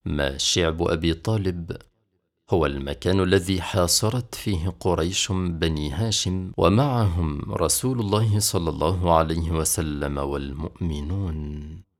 مشيع أبي طالب هو المكان الذي حاصرت فيه قريش بني هاشم ومعهم رسول الله صلى الله عليه وسلم والمؤمنون.